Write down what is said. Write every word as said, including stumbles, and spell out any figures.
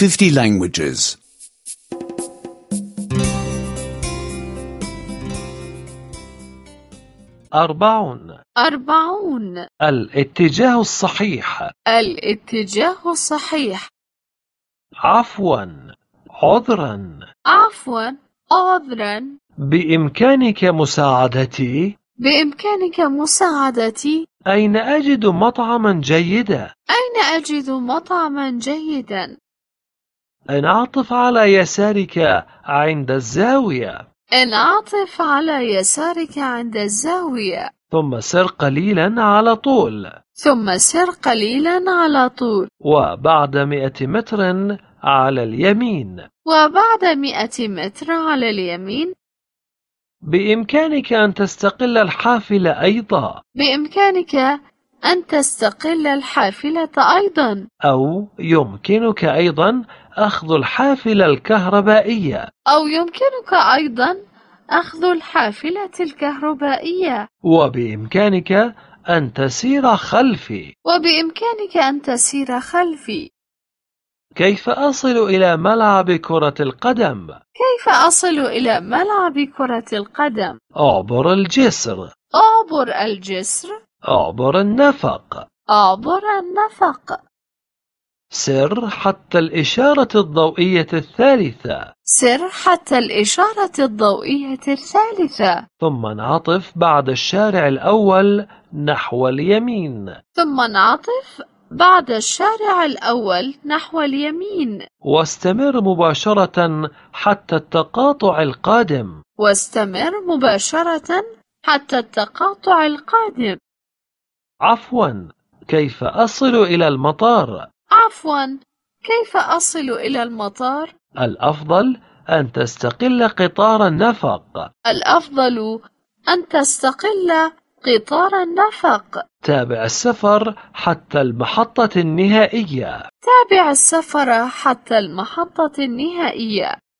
fifty languages. أربعون. أربعون. الاتجاه الصحيح. الاتجاه الصحيح. عفوا، عذرا. عفوا، عذرا. بإمكانك مساعدتي؟ بإمكانك مساعدتي؟ أين أجد مطعما جيدا؟ أين أجد مطعما جيدا؟ انعطف على يسارك عند الزاوية. انعطف على يسارك عند الزاوية. ثم سر قليلا على طول. ثم سر قليلا على طول. وبعد مئة متر على اليمين. وبعد مئة متر على اليمين. بإمكانك أن تستقل الحافلة أيضا. بإمكانك أن تستقل الحافلة أيضا. أو يمكنك أيضا أخذ الحافلة الكهربائية. أو يمكنك أيضا أخذ الحافلة الكهربائية. وبإمكانك أن تسير خلفي. وبإمكانك أن تسير خلفي. كيف أصل إلى ملعب كرة القدم؟ كيف أصل إلى ملعب كرة القدم؟ أعبر الجسر. أعبر الجسر. أعبر النفق. أعبر النفق. سر حتى الإشارة الضوئية الثالثة. سر حتى الإشارة الضوئية الثالثة. ثم انعطف بعد الشارع الأول نحو اليمين. ثم انعطف بعد الشارع الأول نحو اليمين. واستمر مباشرة حتى التقاطع القادم. واستمر مباشرة حتى التقاطع القادم. عفوا، كيف أصل إلى المطار؟ عفوا، كيف أصل إلى المطار؟ الأفضل أن تستقل قطار النفق. الأفضل أن تستقل قطار النفق. تابع السفر حتى المحطة النهائية. تابع السفر حتى المحطة النهائية.